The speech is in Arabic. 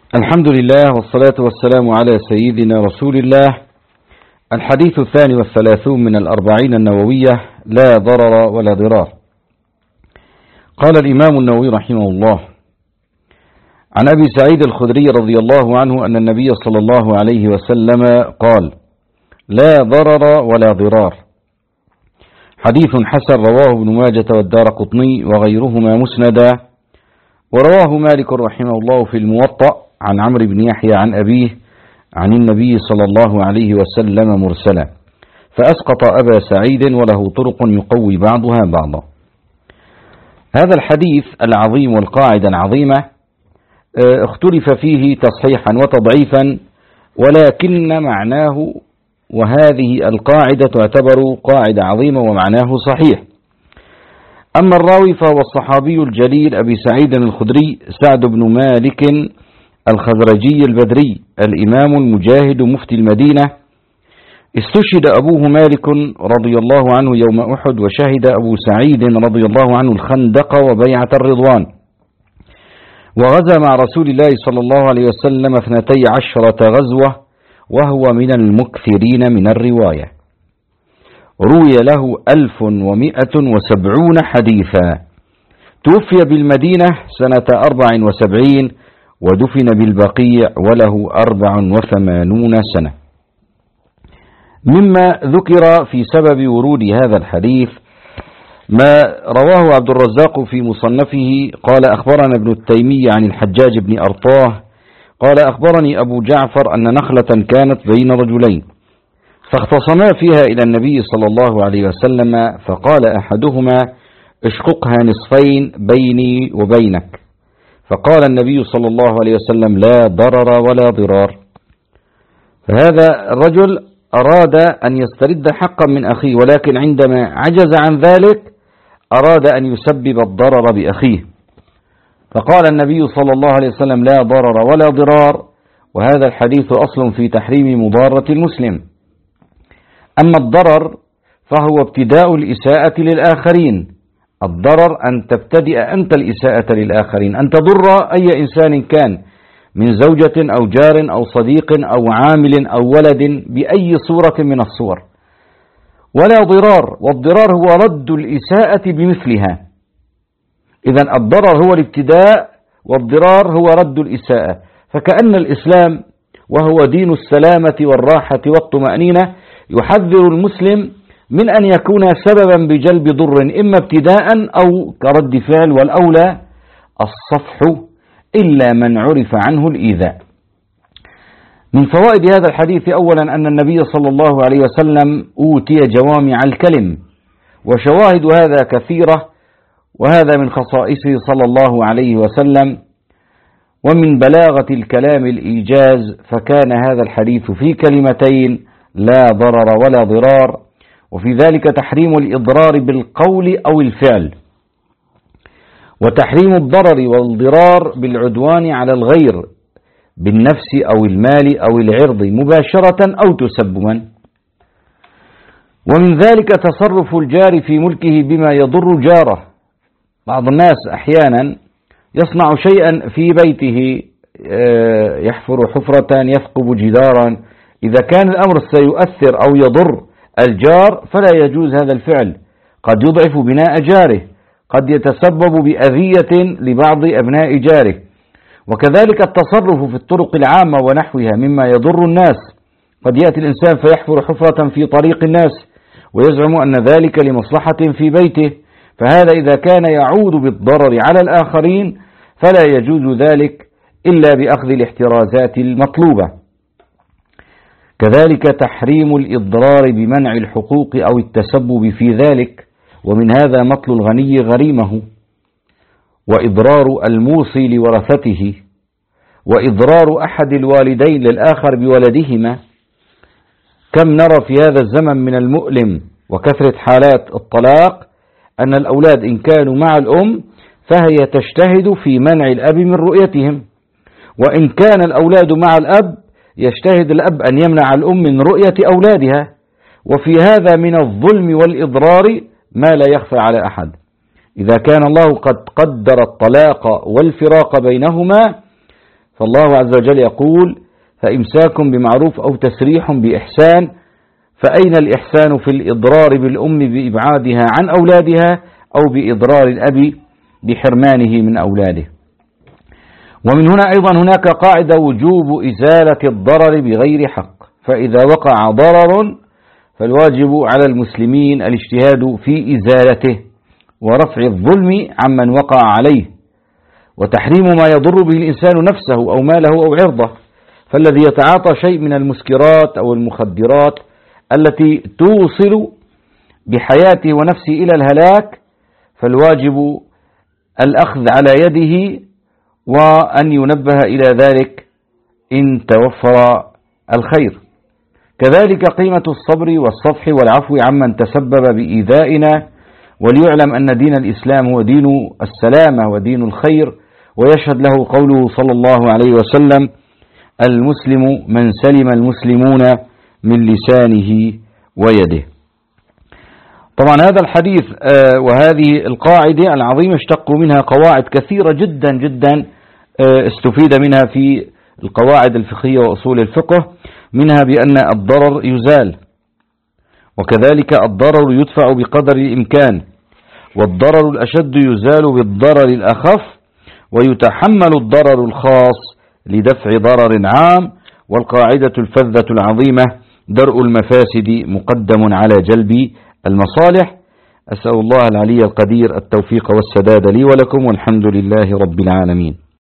الحمد لله والصلاة والسلام على سيدنا رسول الله. الحديث 32 من الأربعين النووية: لا ضرر ولا ضرار. قال الإمام النووي رحمه الله: عن أبي سعيد الخدري رضي الله عنه أن النبي صلى الله عليه وسلم قال: لا ضرر ولا ضرار. حديث حسن، رواه ابن ماجة والدارقطني وغيرهما مسندا، ورواه مالك رحمه الله في الموطأ عن عمرو بن يحيى عن أبيه عن النبي صلى الله عليه وسلم مرسلا، فأسقط أبا سعيد وله طرق يقوي بعضها بعضا. هذا الحديث العظيم والقاعدة العظيمة اختلف فيه تصحيحا وتضعيفا، ولكن معناه وهذه القاعدة تعتبر قاعدة عظيمة ومعناه صحيح. أما الراوي فهو الصحابي الجليل أبي سعيد الخدري سعد بن مالك الخزرجي البدري الإمام المجاهد مفتي المدينة. استشهد أبوه مالك رضي الله عنه يوم أحد، وشهد أبو سعيد رضي الله عنه الخندق وبيعة الرضوان، وغزا مع رسول الله صلى الله عليه وسلم 12 غزوة، وهو من المكثرين من الرواية. روي له 1170 حديثا. توفي بالمدينة سنة 74، ودفن بالبقيع وله 84 سنة. مما ذكر في سبب ورود هذا الحديث ما رواه عبد الرزاق في مصنفه قال: أخبرنا ابن التيمي عن الحجاج بن أرطاه قال: أخبرني أبو جعفر أن نخلة كانت بين رجلين، فاختصما فيها إلى النبي صلى الله عليه وسلم، فقال أحدهما: اشققها نصفين بيني وبينك. فقال النبي صلى الله عليه وسلم: لا ضرر ولا ضرار. فهذا الرجل أراد أن يسترد حقا من أخيه، ولكن عندما عجز عن ذلك أراد أن يسبب الضرر بأخيه، فقال النبي صلى الله عليه وسلم: لا ضرر ولا ضرار. وهذا الحديث أصل في تحريم مضارة المسلم. أما الضرر فهو ابتداء الإساءة للآخرين. الضرر أن تبتدئ أنت الإساءة للآخرين، أن تضر أي إنسان كان، من زوجة أو جار أو صديق أو عامل أو ولد، بأي صورة من الصور. ولا ضرار، والضرار هو رد الإساءة بمثلها. إذن الضرر هو الابتداء، والضرار هو رد الإساءة. فكأن الإسلام وهو دين السلامة والراحة والطمأنينة يحذر المسلم من أن يكون سببا بجلب ضر، إما ابتداء أو كرد فعل، والأولى الصفح إلا من عرف عنه الإيذاء. من فوائد هذا الحديث أولا أن النبي صلى الله عليه وسلم أوتي جوامع الكلم، وشواهد هذا كثيرة، وهذا من خصائصه صلى الله عليه وسلم. ومن بلاغة الكلام الإيجاز، فكان هذا الحديث في كلمتين: لا ضرر ولا ضرار، وفي ذلك تحريم الإضرار بالقول أو الفعل، وتحريم الضرر والضرار بالعدوان على الغير بالنفس أو المال أو العرض مباشرة أو تسببا. ومن ذلك تصرف الجار في ملكه بما يضر جاره. بعض الناس أحيانا يصنع شيئا في بيته، يحفر حفرة، يثقب جدارا. إذا كان الأمر سيؤثر أو يضر الجار فلا يجوز هذا الفعل، قد يضعف بناء جاره، قد يتسبب بأذية لبعض أبناء جاره. وكذلك التصرف في الطرق العامة ونحوها مما يضر الناس. قد يأتي الإنسان فيحفر حفرة في طريق الناس ويزعم أن ذلك لمصلحة في بيته، فهذا إذا كان يعود بالضرر على الآخرين فلا يجوز ذلك إلا بأخذ الاحترازات المطلوبة. كذلك تحريم الإضرار بمنع الحقوق أو التسبب في ذلك، ومن هذا مطل الغني غريمه، وإضرار الموصي لورثته، وإضرار أحد الوالدين للآخر بولدهما. كم نرى في هذا الزمن من المؤلم وكثرة حالات الطلاق أن الأولاد إن كانوا مع الأم فهي تجتهد في منع الأب من رؤيتهم، وإن كان الأولاد مع الأب يجتهد الأب أن يمنع الأم من رؤية أولادها. وفي هذا من الظلم والإضرار ما لا يخفى على أحد. إذا كان الله قد قدر الطلاق والفراق بينهما فالله عز وجل يقول: فإمساك بمعروف أو تسريح بإحسان. فأين الإحسان في الإضرار بالأم بإبعادها عن أولادها أو بإضرار الأب بحرمانه من أولاده؟ ومن هنا أيضا هناك قاعدة: وجوب إزالة الضرر بغير حق. فإذا وقع ضرر فالواجب على المسلمين الاجتهاد في إزالته ورفع الظلم عمن وقع عليه، وتحريم ما يضر به الإنسان نفسه أو ماله أو عرضه. فالذي يتعاطى شيء من المسكرات أو المخدرات التي توصل بحياته ونفسه إلى الهلاك فالواجب الأخذ على يده وأن ينبه إلى ذلك إن توفر الخير. كذلك قيمة الصبر والصفح والعفو عمن تسبب بإيذائنا، وليعلم أن دين الإسلام هو دين السلامة ودين الخير، ويشهد له قوله صلى الله عليه وسلم: المسلم من سلم المسلمون من لسانه ويده. طبعا هذا الحديث وهذه القاعدة العظيمة اشتقوا منها قواعد كثيرة جدا جدا استفيد منها في القواعد الفقهية وأصول الفقه، منها بأن الضرر يزال، وكذلك الضرر يدفع بقدر الإمكان، والضرر الأشد يزال بالضرر الأخف، ويتحمل الضرر الخاص لدفع ضرر عام. والقاعدة الفذة العظيمة: درء المفاسد مقدم على جلب المصالح. أسأل الله العلي القدير التوفيق والسداد لي ولكم، والحمد لله رب العالمين.